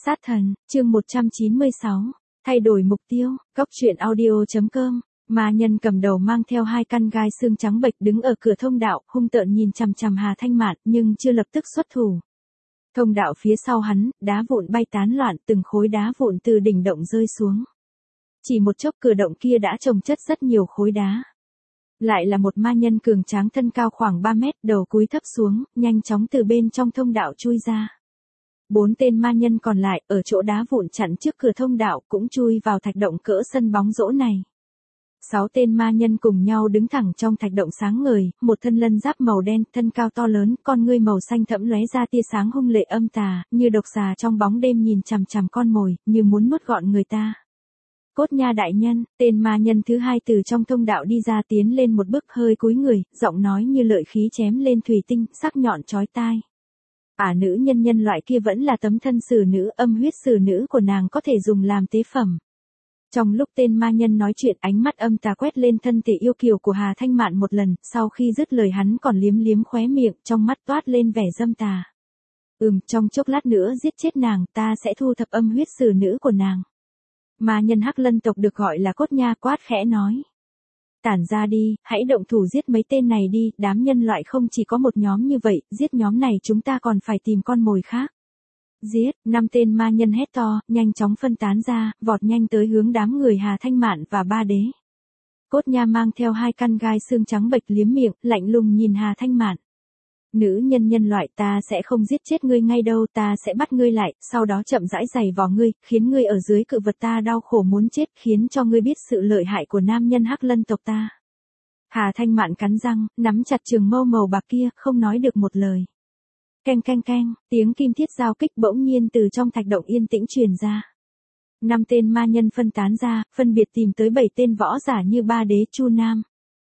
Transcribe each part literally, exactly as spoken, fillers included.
Sát thần, chương một trăm chín mươi sáu, thay đổi mục tiêu, góc truyện audio.com, ma nhân cầm đầu mang theo hai căn gai xương trắng bệch đứng ở cửa thông đạo, hung tợn nhìn chằm chằm Hà Thanh Mạn nhưng chưa lập tức xuất thủ. Thông đạo phía sau hắn, đá vụn bay tán loạn, từng khối đá vụn từ đỉnh động rơi xuống. Chỉ một chốc cửa động kia đã chồng chất rất nhiều khối đá. Lại là một ma nhân cường tráng thân cao khoảng ba mét, đầu cúi thấp xuống, nhanh chóng từ bên trong thông đạo chui ra. Bốn tên ma nhân còn lại, ở chỗ đá vụn chặn trước cửa thông đạo, cũng chui vào thạch động cỡ sân bóng rổ này. Sáu tên ma nhân cùng nhau đứng thẳng trong thạch động sáng ngời, một thân lân giáp màu đen, thân cao to lớn, con ngươi màu xanh thẫm lóe ra tia sáng hung lệ âm tà, như độc xà trong bóng đêm nhìn chằm chằm con mồi, như muốn nuốt gọn người ta. Cốt nha đại nhân, tên ma nhân thứ hai từ trong thông đạo đi ra, tiến lên một bước, hơi cúi người, giọng nói như lợi khí chém lên thủy tinh, sắc nhọn chói tai. Ả nữ nhân nhân loại kia vẫn là tấm thân sử nữ, âm huyết sử nữ của nàng có thể dùng làm tế phẩm. Trong lúc tên ma nhân nói chuyện, ánh mắt âm tà quét lên thân thể yêu kiều của Hà Thanh Mạn một lần, sau khi dứt lời hắn còn liếm liếm khóe miệng, trong mắt toát lên vẻ dâm tà. Ừm, trong chốc lát nữa giết chết nàng, ta sẽ thu thập âm huyết sử nữ của nàng. Ma nhân Hắc Lân tộc được gọi là Cốt Nha quát khẽ nói. Tản ra đi, hãy động thủ giết mấy tên này đi, đám nhân loại không chỉ có một nhóm như vậy, giết nhóm này chúng ta còn phải tìm con mồi khác. Giết, năm tên ma nhân hét to, nhanh chóng phân tán ra, vọt nhanh tới hướng đám người Hà Thanh Mạn và ba đế. Cốt Nha mang theo hai căn gai xương trắng bệch liếm miệng, lạnh lùng nhìn Hà Thanh Mạn. Nữ nhân nhân loại, ta sẽ không giết chết ngươi ngay đâu, ta sẽ bắt ngươi lại, sau đó chậm rãi giày vò ngươi, khiến ngươi ở dưới cự vật ta đau khổ muốn chết, khiến cho ngươi biết sự lợi hại của nam nhân Hắc Lân tộc ta. Hà Thanh Mạn cắn răng, nắm chặt trường mâu màu bạc kia, không nói được một lời. Keng keng keng, tiếng kim thiết giao kích bỗng nhiên từ trong thạch động yên tĩnh truyền ra. Năm tên ma nhân phân tán ra, phân biệt tìm tới bảy tên võ giả như ba đế Chu Nam.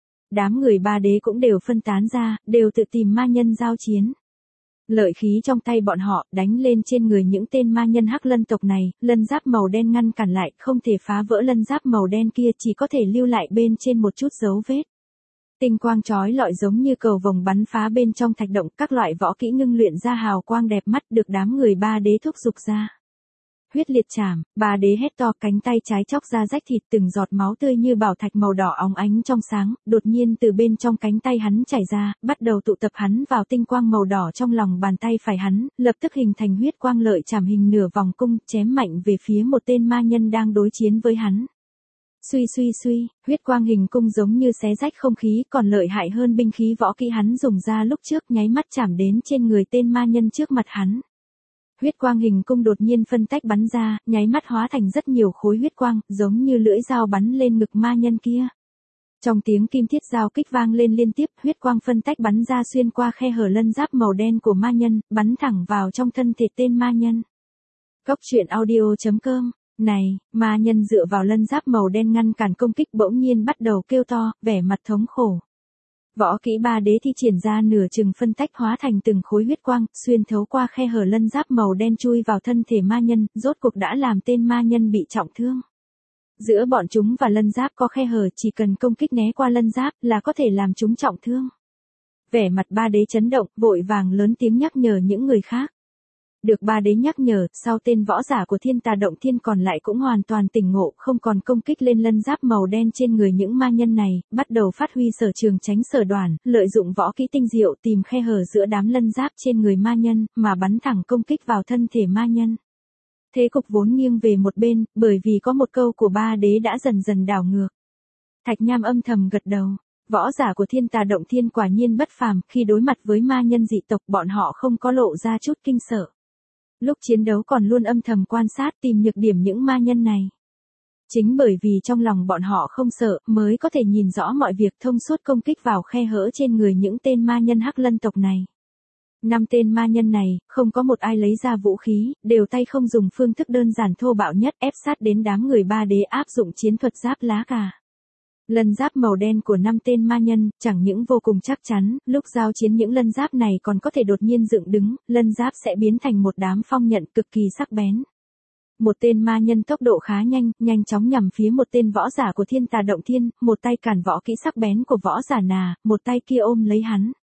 Đám người ba đế cũng đều phân tán ra, đều tự tìm ma nhân giao chiến. Lợi khí trong tay bọn họ đánh lên trên người những tên ma nhân Hắc Lân tộc này, lân giáp màu đen ngăn cản lại, không thể phá vỡ lân giáp màu đen kia, chỉ có thể lưu lại bên trên một chút dấu vết. Tinh quang chói lọi giống như cầu vồng bắn phá bên trong thạch động, các loại võ kỹ ngưng luyện ra hào quang đẹp mắt được đám người ba đế thúc giục ra. Huyết liệt chảm, ba đế hét to, cánh tay trái chóc ra rách thịt, từng giọt máu tươi như bảo thạch màu đỏ óng ánh trong sáng, đột nhiên từ bên trong cánh tay hắn chảy ra, bắt đầu tụ tập hắn vào tinh quang màu đỏ trong lòng bàn tay phải hắn, lập tức hình thành huyết quang lợi chảm hình nửa vòng cung, chém mạnh về phía một tên ma nhân đang đối chiến với hắn. Suy suy suy, huyết quang hình cung giống như xé rách không khí, còn lợi hại hơn binh khí võ kỹ hắn dùng ra lúc trước, nháy mắt chạm đến trên người tên ma nhân trước mặt hắn. Huyết quang hình cung đột nhiên phân tách bắn ra, nháy mắt hóa thành rất nhiều khối huyết quang, giống như lưỡi dao bắn lên ngực ma nhân kia. Trong tiếng kim thiết giao kích vang lên liên tiếp, huyết quang phân tách bắn ra xuyên qua khe hở lân giáp màu đen của ma nhân, bắn thẳng vào trong thân thể tên ma nhân. Góc truyện audio.com. Này, ma nhân dựa vào lân giáp màu đen ngăn cản công kích bỗng nhiên bắt đầu kêu to, vẻ mặt thống khổ. Võ kỹ ba đế thi triển ra nửa chừng phân tách hóa thành từng khối huyết quang, xuyên thấu qua khe hở lân giáp màu đen chui vào thân thể ma nhân, rốt cuộc đã làm tên ma nhân bị trọng thương. Giữa bọn chúng và lân giáp có khe hở, chỉ cần công kích né qua lân giáp là có thể làm chúng trọng thương. Vẻ mặt ba đế chấn động, vội vàng lớn tiếng nhắc nhở những người khác. Được ba đế nhắc nhở, sau tên võ giả của Thiên Tà Động Thiên còn lại cũng hoàn toàn tỉnh ngộ, không còn công kích lên lân giáp màu đen trên người những ma nhân này, bắt đầu phát huy sở trường tránh sở đoản, lợi dụng võ kỹ tinh diệu tìm khe hở giữa đám lân giáp trên người ma nhân, mà bắn thẳng công kích vào thân thể ma nhân. Thế cục vốn nghiêng về một bên, bởi vì có một câu của ba đế đã dần dần đảo ngược. Thạch Nham âm thầm gật đầu. Võ giả của Thiên Tà Động Thiên quả nhiên bất phàm, khi đối mặt với ma nhân dị tộc bọn họ không có lộ ra chút kinh sợ. Lúc chiến đấu còn luôn âm thầm quan sát tìm nhược điểm những ma nhân này. Chính bởi vì trong lòng bọn họ không sợ, mới có thể nhìn rõ mọi việc, thông suốt công kích vào khe hở trên người những tên ma nhân Hắc Lân tộc này. Năm tên ma nhân này, không có một ai lấy ra vũ khí, đều tay không dùng phương thức đơn giản thô bạo nhất ép sát đến đám người ba đế áp dụng chiến thuật giáp lá cà. Lân giáp màu đen của năm tên ma nhân, chẳng những vô cùng chắc chắn, lúc giao chiến những lân giáp này còn có thể đột nhiên dựng đứng, lân giáp sẽ biến thành một đám phong nhận cực kỳ sắc bén. Một tên ma nhân tốc độ khá nhanh, nhanh chóng nhằm phía một tên võ giả của Thiên Tà Động Thiên, một tay cản võ kỹ sắc bén của võ giả nà, một tay kia ôm lấy hắn.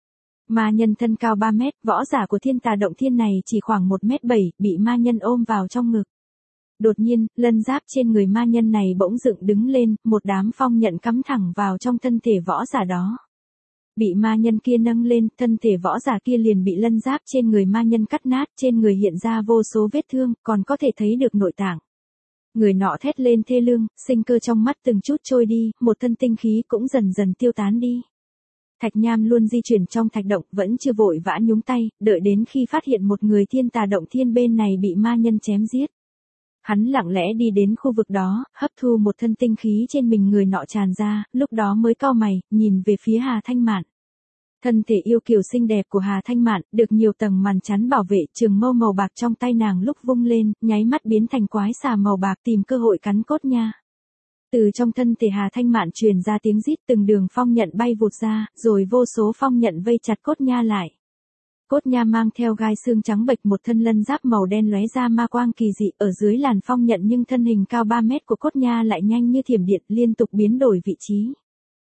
Ma nhân thân cao ba mét, võ giả của thiên tà động thiên này chỉ khoảng một mét bảy, bị ma nhân ôm vào trong ngực. Đột nhiên, lân giáp trên người ma nhân này bỗng dựng đứng lên, một đám phong nhận cắm thẳng vào trong thân thể võ giả đó. Bị ma nhân kia nâng lên, thân thể võ giả kia liền bị lân giáp trên người ma nhân cắt nát, trên người hiện ra vô số vết thương, còn có thể thấy được nội tạng. Người nọ thét lên thê lương, sinh cơ trong mắt từng chút trôi đi, một thân tinh khí cũng dần dần tiêu tán đi. Thạch Nham luôn di chuyển trong thạch động, vẫn chưa vội vã nhúng tay, đợi đến khi phát hiện một người thiên tà động thiên bên này bị ma nhân chém giết. Hắn lặng lẽ đi đến khu vực đó, hấp thu một thân tinh khí trên mình người nọ tràn ra, lúc đó mới cau mày, nhìn về phía Hà Thanh Mạn. Thân thể yêu kiều xinh đẹp của Hà Thanh Mạn, được nhiều tầng màn chắn bảo vệ, trường mâu màu bạc trong tay nàng lúc vung lên, nháy mắt biến thành quái xà màu bạc tìm cơ hội cắn cốt nha. Từ trong thân thể Hà Thanh Mạn truyền ra tiếng rít, từng đường phong nhận bay vụt ra, rồi vô số phong nhận vây chặt cốt nha lại. Cốt nha mang theo gai xương trắng bệch, một thân lân giáp màu đen lóe ra ma quang kỳ dị ở dưới làn phong nhận, nhưng thân hình cao ba mét của cốt nha lại nhanh như thiểm điện, liên tục biến đổi vị trí.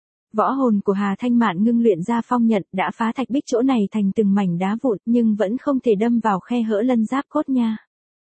Võ hồn của Hà Thanh Mạn ngưng luyện ra phong nhận, đã phá thạch bích chỗ này thành từng mảnh đá vụn, nhưng vẫn không thể đâm vào khe hở lân giáp cốt nha.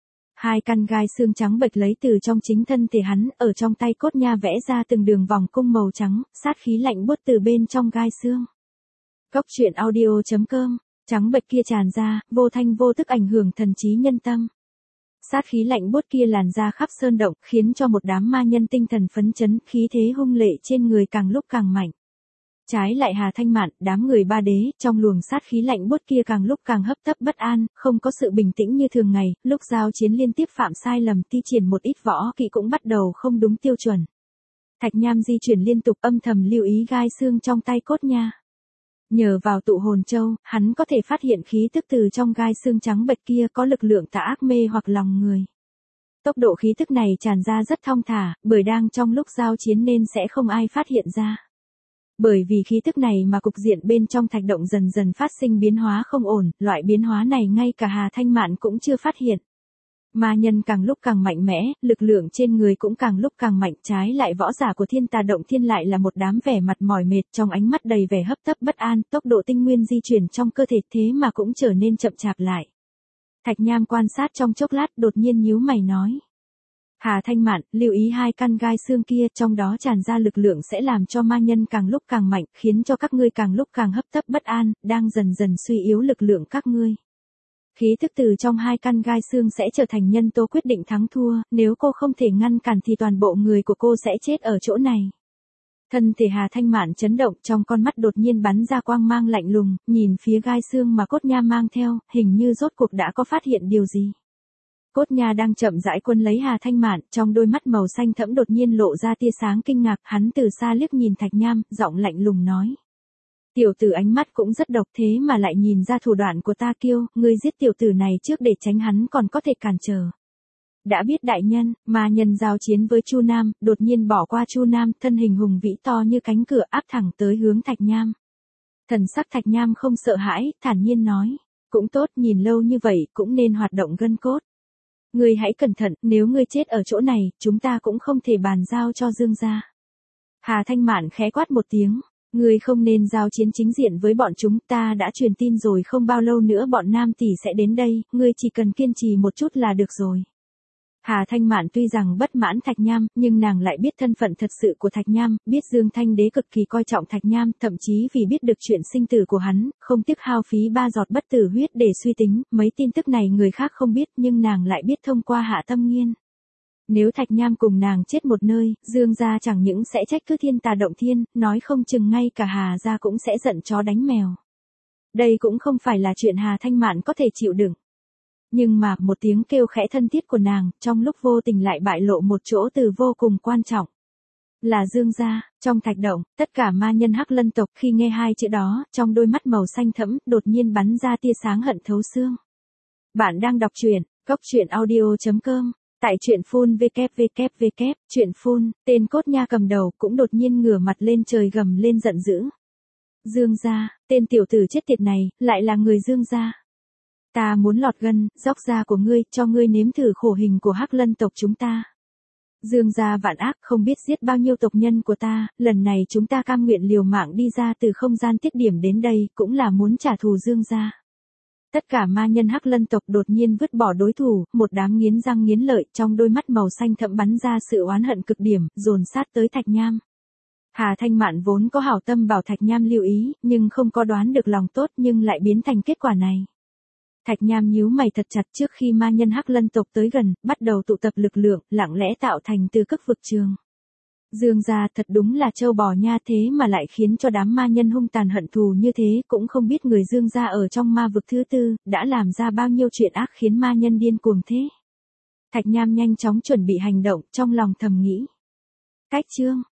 Hai căn gai xương trắng bệch lấy từ trong chính thân thể hắn, ở trong tay cốt nha vẽ ra từng đường vòng cung màu trắng, sát khí lạnh buốt từ bên trong gai xương. Cốc truyện audio chấm com, trắng bệch kia tràn ra, vô thanh vô tức ảnh hưởng thần trí nhân tâm. Sát khí lạnh buốt kia làn ra khắp sơn động, khiến cho một đám ma nhân tinh thần phấn chấn, khí thế hung lệ trên người càng lúc càng mạnh. Trái lại Hà Thanh Mạn, đám người ba đế, trong luồng sát khí lạnh buốt kia càng lúc càng hấp tấp bất an, không có sự bình tĩnh như thường ngày, lúc giao chiến liên tiếp phạm sai lầm, thi triển một ít võ kỹ cũng bắt đầu không đúng tiêu chuẩn. Thạch Nham di chuyển liên tục, âm thầm lưu ý gai xương trong tay cốt nha. Nhờ vào tụ hồn châu, hắn có thể phát hiện khí tức từ trong gai xương trắng bệch kia có lực lượng tà ác mê hoặc lòng người. Tốc độ khí tức này tràn ra rất thong thả, bởi đang trong lúc giao chiến nên sẽ không ai phát hiện ra. Bởi vì khí tức này mà cục diện bên trong thạch động dần dần phát sinh biến hóa không ổn, loại biến hóa này ngay cả Hà Thanh Mạn cũng chưa phát hiện. Ma nhân càng lúc càng mạnh mẽ, lực lượng trên người cũng càng lúc càng mạnh, trái lại võ giả của thiên tà động thiên lại là một đám vẻ mặt mỏi mệt, trong ánh mắt đầy vẻ hấp tấp bất an, tốc độ tinh nguyên di chuyển trong cơ thể thế mà cũng trở nên chậm chạp lại. Thạch Nham quan sát trong chốc lát, đột nhiên nhíu mày nói. Hà Thanh Mạn, lưu ý hai căn gai xương kia, trong đó tràn ra lực lượng sẽ làm cho ma nhân càng lúc càng mạnh, khiến cho các ngươi càng lúc càng hấp tấp bất an, đang dần dần suy yếu lực lượng các ngươi. Khí tức từ trong hai căn gai xương sẽ trở thành nhân tố quyết định thắng thua, nếu cô không thể ngăn cản thì toàn bộ người của cô sẽ chết ở chỗ này. Thân thể Hà Thanh Mạn chấn động, trong con mắt đột nhiên bắn ra quang mang lạnh lùng, nhìn phía gai xương mà cốt nha mang theo, hình như rốt cuộc đã có phát hiện điều gì. Cốt nha đang chậm rãi quân lấy Hà Thanh Mạn, trong đôi mắt màu xanh thẫm đột nhiên lộ ra tia sáng kinh ngạc, hắn từ xa liếc nhìn Thạch Nham, giọng lạnh lùng nói. Tiểu tử ánh mắt cũng rất độc, thế mà lại nhìn ra thủ đoạn của ta kiêu, ngươi giết tiểu tử này trước để tránh hắn còn có thể cản trở. Đã biết đại nhân, ma nhân giao chiến với Chu Nam, đột nhiên bỏ qua Chu Nam, thân hình hùng vĩ to như cánh cửa áp thẳng tới hướng Thạch Nham. Thần sắc Thạch Nham không sợ hãi, thản nhiên nói, cũng tốt, nhìn lâu như vậy cũng nên hoạt động gân cốt. Ngươi hãy cẩn thận, nếu ngươi chết ở chỗ này, chúng ta cũng không thể bàn giao cho Dương gia. Hà Thanh Mạn khẽ quát một tiếng, ngươi không nên giao chiến chính diện với bọn chúng, ta đã truyền tin rồi, không bao lâu nữa bọn Nam tỷ sẽ đến đây, ngươi chỉ cần kiên trì một chút là được rồi. Hà Thanh Mạn tuy rằng bất mãn Thạch Nham, nhưng nàng lại biết thân phận thật sự của Thạch Nham, biết Dương Thanh Đế cực kỳ coi trọng Thạch Nham, thậm chí vì biết được chuyện sinh tử của hắn, không tiếc hao phí ba giọt bất tử huyết để suy tính, mấy tin tức này người khác không biết nhưng nàng lại biết thông qua Hạ Tâm Nghiên. Nếu Thạch Nham cùng nàng chết một nơi, Dương gia chẳng những sẽ trách cứ thiên tà động thiên, nói không chừng ngay cả Hà gia cũng sẽ giận chó đánh mèo. Đây cũng không phải là chuyện Hà Thanh Mạn có thể chịu đựng. Nhưng mà, một tiếng kêu khẽ thân thiết của nàng, trong lúc vô tình lại bại lộ một chỗ từ vô cùng quan trọng. Là Dương gia, trong thạch động, tất cả ma nhân Hắc Lân tộc khi nghe hai chữ đó, trong đôi mắt màu xanh thẫm, đột nhiên bắn ra tia sáng hận thấu xương. Bạn đang đọc truyện, cốc truyện audio chấm com, tại truyện phun www, truyện phun, tên cốt nha cầm đầu cũng đột nhiên ngửa mặt lên trời gầm lên giận dữ. Dương gia, tên tiểu tử chết tiệt này, lại là người Dương gia. Ta muốn lọt gân, róc da của ngươi, cho ngươi nếm thử khổ hình của Hắc Lân tộc chúng ta. Dương gia vạn ác không biết giết bao nhiêu tộc nhân của ta, lần này chúng ta cam nguyện liều mạng đi ra từ không gian tiết điểm đến đây, cũng là muốn trả thù Dương gia. Tất cả ma nhân Hắc Lân tộc đột nhiên vứt bỏ đối thủ, một đám nghiến răng nghiến lợi, trong đôi mắt màu xanh thẫm bắn ra sự oán hận cực điểm, dồn sát tới Thạch Nham. Hà Thanh Mạn vốn có hảo tâm bảo Thạch Nham lưu ý, nhưng không có đoán được lòng tốt nhưng lại biến thành kết quả này. Thạch Nham nhíu mày thật chặt trước khi ma nhân Hắc Lân tộc tới gần, bắt đầu tụ tập lực lượng, lặng lẽ tạo thành từ cực vực trường. Dương gia thật đúng là trâu bò nha, thế mà lại khiến cho đám ma nhân hung tàn hận thù như thế, cũng không biết người Dương gia ở trong ma vực thứ tư, đã làm ra bao nhiêu chuyện ác khiến ma nhân điên cuồng thế. Thạch Nham nhanh chóng chuẩn bị hành động, trong lòng thầm nghĩ. Cách chương